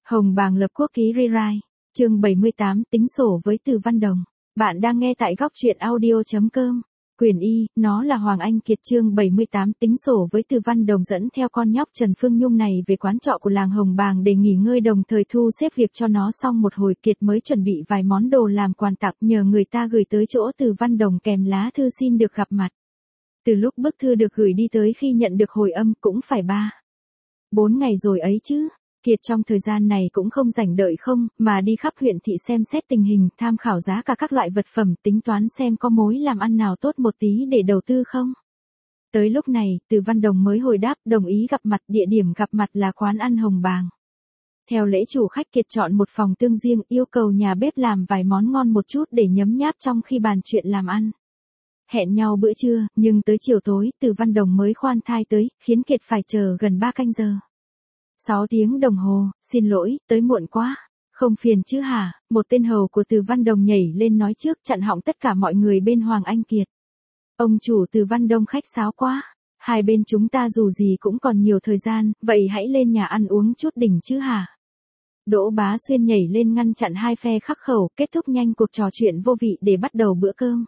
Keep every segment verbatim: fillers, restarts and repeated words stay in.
Hồng Bàng lập quốc ký rewrite, chương bảy mươi tám tính sổ với Từ Văn Đồng. Bạn đang nghe tại góc truyện audio chấm com. Quyền Y, nó là Hoàng Anh Kiệt chương bảy mươi tám tính sổ với Từ Văn Đồng dẫn theo con nhóc Trần Phương Nhung này về quán trọ của làng Hồng Bàng để nghỉ ngơi đồng thời thu xếp việc cho nó xong một hồi Kiệt mới chuẩn bị vài món đồ làm quà tặng nhờ người ta gửi tới chỗ Từ Văn Đồng kèm lá thư xin được gặp mặt. Từ lúc bức thư được gửi đi tới khi nhận được hồi âm cũng phải ba, bốn ngày rồi ấy chứ. Kiệt trong thời gian này cũng không rảnh đợi không, mà đi khắp huyện thị xem xét tình hình, tham khảo giá cả các loại vật phẩm, tính toán xem có mối làm ăn nào tốt một tí để đầu tư không. Tới lúc này, Từ Văn Đồng mới hồi đáp đồng ý gặp mặt, địa điểm gặp mặt là quán ăn Hồng Bàng. Theo lễ chủ khách Kiệt chọn một phòng tương riêng, yêu cầu nhà bếp làm vài món ngon một chút để nhấm nháp trong khi bàn chuyện làm ăn. Hẹn nhau bữa trưa, nhưng tới chiều tối, Từ Văn Đồng mới khoan thai tới, khiến Kiệt phải chờ gần ba canh giờ. Sáu tiếng đồng hồ, xin lỗi, tới muộn quá. Không phiền chứ hả? Một tên hầu của Từ Văn Đồng nhảy lên nói trước, chặn họng tất cả mọi người bên Hoàng Anh Kiệt. Ông chủ Từ Văn Đồng khách sáo quá. Hai bên chúng ta dù gì cũng còn nhiều thời gian, vậy hãy lên nhà ăn uống chút đỉnh chứ hả? Đỗ Bá Xuyên nhảy lên ngăn chặn hai phe khắc khẩu, kết thúc nhanh cuộc trò chuyện vô vị để bắt đầu bữa cơm.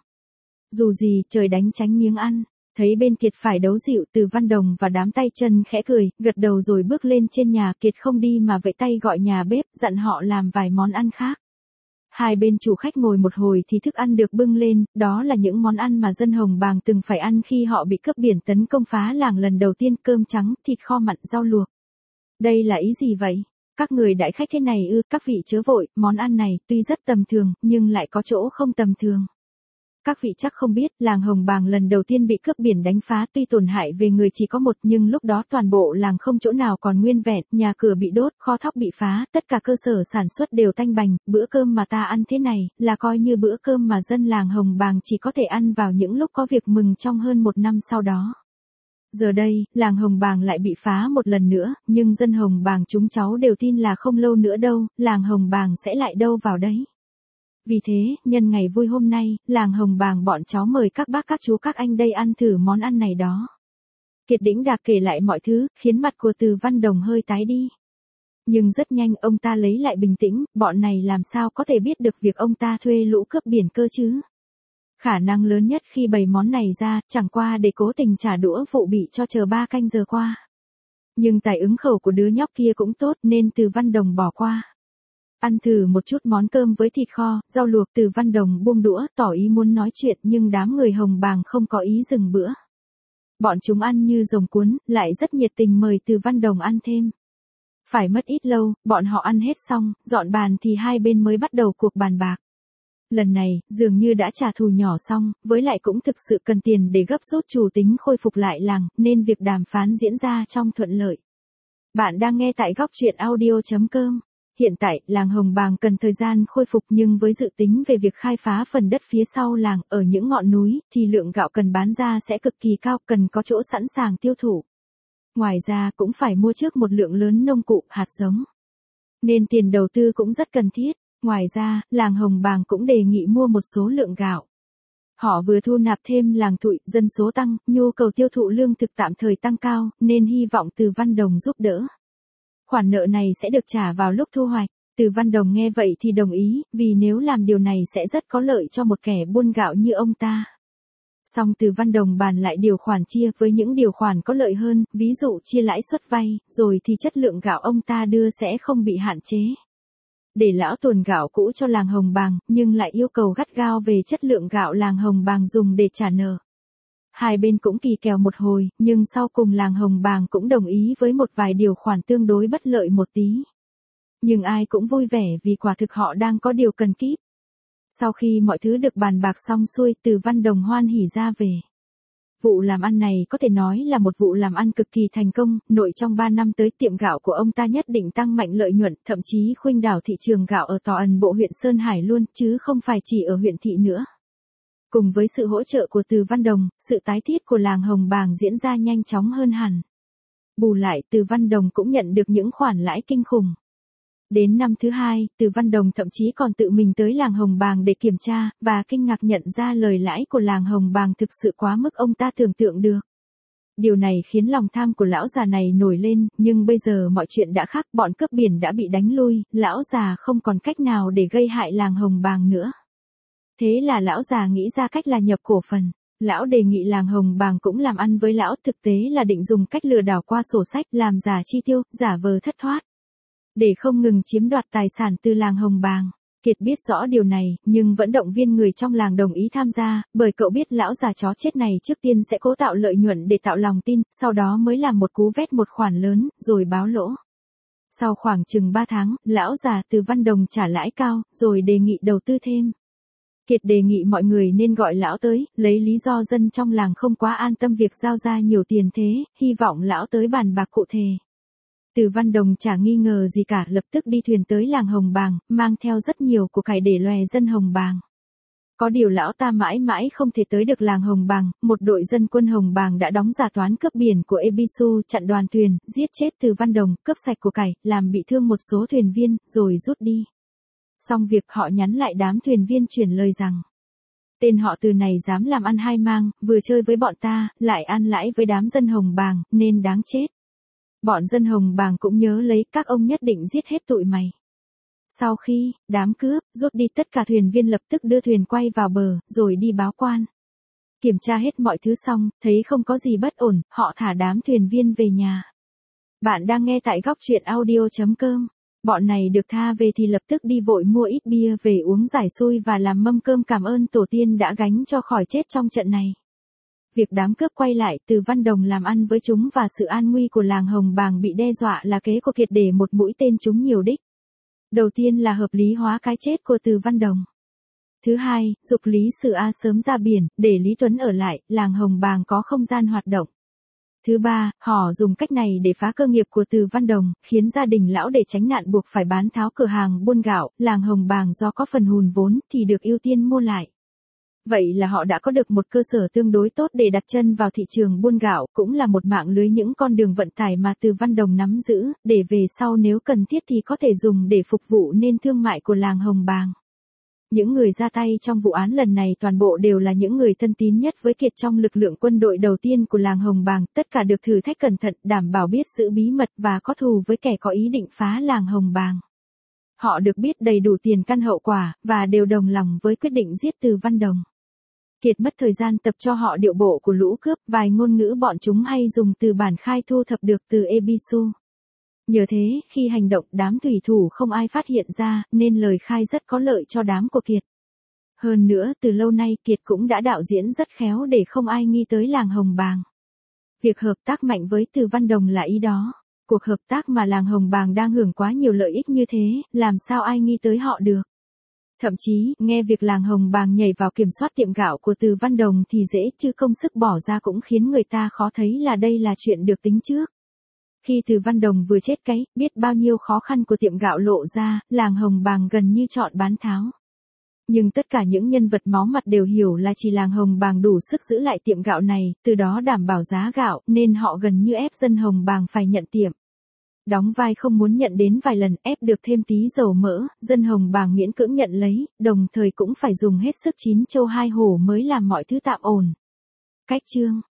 Dù gì, trời đánh tránh miếng ăn. Thấy bên Kiệt phải đấu dịu, Từ Văn Đồng và đám tay chân khẽ cười, gật đầu rồi bước lên trên nhà. Kiệt không đi mà vẫy tay gọi nhà bếp, dặn họ làm vài món ăn khác. Hai bên chủ khách ngồi một hồi thì thức ăn được bưng lên, đó là những món ăn mà dân Hồng Bàng từng phải ăn khi họ bị cướp biển tấn công phá làng lần đầu tiên, cơm trắng, thịt kho mặn, rau luộc. Đây là ý gì vậy? Các người đãi khách thế này ư? Các vị chớ vội, món ăn này tuy rất tầm thường, nhưng lại có chỗ không tầm thường. Các vị chắc không biết, làng Hồng Bàng lần đầu tiên bị cướp biển đánh phá, tuy tổn hại về người chỉ có một, nhưng lúc đó toàn bộ làng không chỗ nào còn nguyên vẹn, nhà cửa bị đốt, kho thóc bị phá, tất cả cơ sở sản xuất đều tanh bành. Bữa cơm mà ta ăn thế này, là coi như bữa cơm mà dân làng Hồng Bàng chỉ có thể ăn vào những lúc có việc mừng trong hơn một năm sau đó. Giờ đây, làng Hồng Bàng lại bị phá một lần nữa, nhưng dân Hồng Bàng chúng cháu đều tin là không lâu nữa đâu, làng Hồng Bàng sẽ lại đâu vào đấy. Vì thế, nhân ngày vui hôm nay, làng Hồng Bàng bọn cháu mời các bác các chú các anh đây ăn thử món ăn này đó. Kiệt đĩnh đạc kể lại mọi thứ, khiến mặt của Từ Văn Đồng hơi tái đi. Nhưng rất nhanh ông ta lấy lại bình tĩnh, bọn này làm sao có thể biết được việc ông ta thuê lũ cướp biển cơ chứ. Khả năng lớn nhất khi bày món này ra, chẳng qua để cố tình trả đũa vụ bị cho chờ ba canh giờ qua. Nhưng tài ứng khẩu của đứa nhóc kia cũng tốt nên Từ Văn Đồng bỏ qua. Ăn thử một chút món cơm với thịt kho, rau luộc. Từ Văn Đồng buông đũa, tỏ ý muốn nói chuyện nhưng đám người Hồng Bàng không có ý dừng bữa. Bọn chúng ăn như rồng cuốn, lại rất nhiệt tình mời Từ Văn Đồng ăn thêm. Phải mất ít lâu, bọn họ ăn hết xong, dọn bàn thì hai bên mới bắt đầu cuộc bàn bạc. Lần này, dường như đã trả thù nhỏ xong, với lại cũng thực sự cần tiền để gấp rút chủ tính khôi phục lại làng, nên việc đàm phán diễn ra trong thuận lợi. Bạn đang nghe tại góc truyện audio chấm com. Hiện tại, làng Hồng Bàng cần thời gian khôi phục nhưng với dự tính về việc khai phá phần đất phía sau làng, ở những ngọn núi, thì lượng gạo cần bán ra sẽ cực kỳ cao, cần có chỗ sẵn sàng tiêu thụ. Ngoài ra cũng phải mua trước một lượng lớn nông cụ, hạt giống. Nên tiền đầu tư cũng rất cần thiết. Ngoài ra, làng Hồng Bàng cũng đề nghị mua một số lượng gạo. Họ vừa thu nạp thêm làng Thụy, dân số tăng, nhu cầu tiêu thụ lương thực tạm thời tăng cao, nên hy vọng Từ Văn Đồng giúp đỡ. Khoản nợ này sẽ được trả vào lúc thu hoạch. Từ Văn Đồng nghe vậy thì đồng ý, vì nếu làm điều này sẽ rất có lợi cho một kẻ buôn gạo như ông ta. Song Từ Văn Đồng bàn lại điều khoản chia với những điều khoản có lợi hơn, ví dụ chia lãi suất vay, rồi thì chất lượng gạo ông ta đưa sẽ không bị hạn chế. Để lão tuồn gạo cũ cho làng Hồng Bàng, nhưng lại yêu cầu gắt gao về chất lượng gạo làng Hồng Bàng dùng để trả nợ. Hai bên cũng kỳ kèo một hồi, nhưng sau cùng làng Hồng Bàng cũng đồng ý với một vài điều khoản tương đối bất lợi một tí. Nhưng ai cũng vui vẻ vì quả thực họ đang có điều cần kíp. Sau khi mọi thứ được bàn bạc xong xuôi, Từ Văn Đồng hoan hỉ ra về. Vụ làm ăn này có thể nói là một vụ làm ăn cực kỳ thành công, nội trong ba năm tới tiệm gạo của ông ta nhất định tăng mạnh lợi nhuận, thậm chí khuynh đảo thị trường gạo ở Tò Ẩn Bộ huyện Sơn Hải luôn, chứ không phải chỉ ở huyện thị nữa. Cùng với sự hỗ trợ của Từ Văn Đồng, sự tái thiết của làng Hồng Bàng diễn ra nhanh chóng hơn hẳn. Bù lại, Từ Văn Đồng cũng nhận được những khoản lãi kinh khủng. Đến năm thứ hai, Từ Văn Đồng thậm chí còn tự mình tới làng Hồng Bàng để kiểm tra, và kinh ngạc nhận ra lời lãi của làng Hồng Bàng thực sự quá mức ông ta tưởng tượng được. Điều này khiến lòng tham của lão già này nổi lên, nhưng bây giờ mọi chuyện đã khác, bọn cướp biển đã bị đánh lui, lão già không còn cách nào để gây hại làng Hồng Bàng nữa. Thế là lão già nghĩ ra cách là nhập cổ phần. Lão đề nghị làng Hồng Bàng cũng làm ăn với lão, thực tế là định dùng cách lừa đảo qua sổ sách, làm giả chi tiêu, giả vờ thất thoát, để không ngừng chiếm đoạt tài sản từ làng Hồng Bàng. Kiệt biết rõ điều này, nhưng vẫn động viên người trong làng đồng ý tham gia, bởi cậu biết lão già chó chết này trước tiên sẽ cố tạo lợi nhuận để tạo lòng tin, sau đó mới làm một cú vét một khoản lớn, rồi báo lỗ. Sau khoảng chừng ba tháng, lão già Từ Văn Đồng trả lãi cao, rồi đề nghị đầu tư thêm. Kiệt đề nghị mọi người nên gọi lão tới, lấy lý do dân trong làng không quá an tâm việc giao ra nhiều tiền thế, hy vọng lão tới bàn bạc cụ thể. Từ Văn Đồng chả nghi ngờ gì cả, lập tức đi thuyền tới làng Hồng Bàng, mang theo rất nhiều của cải để lòe dân Hồng Bàng. Có điều lão ta mãi mãi không thể tới được làng Hồng Bàng, một đội dân quân Hồng Bàng đã đóng giả toán cướp biển của Ebisu, chặn đoàn thuyền, giết chết Từ Văn Đồng, cướp sạch của cải, làm bị thương một số thuyền viên, rồi rút đi. Xong việc họ nhắn lại đám thuyền viên chuyển lời rằng, tên họ Từ này dám làm ăn hai mang, vừa chơi với bọn ta, lại ăn lãi với đám dân Hồng Bàng, nên đáng chết. Bọn dân Hồng Bàng cũng nhớ lấy, các ông nhất định giết hết tụi mày. Sau khi đám cướp rút đi, tất cả thuyền viên lập tức đưa thuyền quay vào bờ, rồi đi báo quan. Kiểm tra hết mọi thứ xong, thấy không có gì bất ổn, họ thả đám thuyền viên về nhà. Bạn đang nghe tại góc truyện audio chấm com. Bọn này được tha về thì lập tức đi vội mua ít bia về uống giải xui và làm mâm cơm cảm ơn tổ tiên đã gánh cho khỏi chết trong trận này. Việc đám cướp quay lại, Từ Văn Đồng làm ăn với chúng và sự an nguy của làng Hồng Bàng bị đe dọa là kế của Kiệt để một mũi tên trúng nhiều đích. Đầu tiên là hợp lý hóa cái chết của Từ Văn Đồng. Thứ hai, giục Lý Sử A sớm ra biển, để Lý Tuấn ở lại, làng Hồng Bàng có không gian hoạt động. Thứ ba, họ dùng cách này để phá cơ nghiệp của Từ Văn Đồng, khiến gia đình lão để tránh nạn buộc phải bán tháo cửa hàng buôn gạo, làng Hồng Bàng do có phần hùn vốn thì được ưu tiên mua lại. Vậy là họ đã có được một cơ sở tương đối tốt để đặt chân vào thị trường buôn gạo, cũng là một mạng lưới những con đường vận tải mà Từ Văn Đồng nắm giữ, để về sau nếu cần thiết thì có thể dùng để phục vụ nên thương mại của làng Hồng Bàng. Những người ra tay trong vụ án lần này toàn bộ đều là những người thân tín nhất với Kiệt trong lực lượng quân đội đầu tiên của làng Hồng Bàng, tất cả được thử thách cẩn thận, đảm bảo biết giữ bí mật và có thù với kẻ có ý định phá làng Hồng Bàng. Họ được biết đầy đủ tiền căn hậu quả, và đều đồng lòng với quyết định giết Từ Văn Đồng. Kiệt mất thời gian tập cho họ điệu bộ của lũ cướp, vài ngôn ngữ bọn chúng hay dùng từ bản khai thu thập được từ Ebisu. Nhờ thế, khi hành động đám thủy thủ không ai phát hiện ra, nên lời khai rất có lợi cho đám của Kiệt. Hơn nữa, từ lâu nay Kiệt cũng đã đạo diễn rất khéo để không ai nghi tới làng Hồng Bàng. Việc hợp tác mạnh với Từ Văn Đồng là ý đó. Cuộc hợp tác mà làng Hồng Bàng đang hưởng quá nhiều lợi ích như thế, làm sao ai nghi tới họ được. Thậm chí, nghe việc làng Hồng Bàng nhảy vào kiểm soát tiệm gạo của Từ Văn Đồng thì dễ, chứ công sức bỏ ra cũng khiến người ta khó thấy là đây là chuyện được tính trước. Khi Từ Văn Đồng vừa chết cái, biết bao nhiêu khó khăn của tiệm gạo lộ ra, làng Hồng Bàng gần như chọn bán tháo. Nhưng tất cả những nhân vật máu mặt đều hiểu là chỉ làng Hồng Bàng đủ sức giữ lại tiệm gạo này, từ đó đảm bảo giá gạo, nên họ gần như ép dân Hồng Bàng phải nhận tiệm. Đóng vai không muốn nhận đến vài lần, ép được thêm tí dầu mỡ, dân Hồng Bàng miễn cưỡng nhận lấy, đồng thời cũng phải dùng hết sức chín châu hai hổ mới làm mọi thứ tạm ổn. Cách chương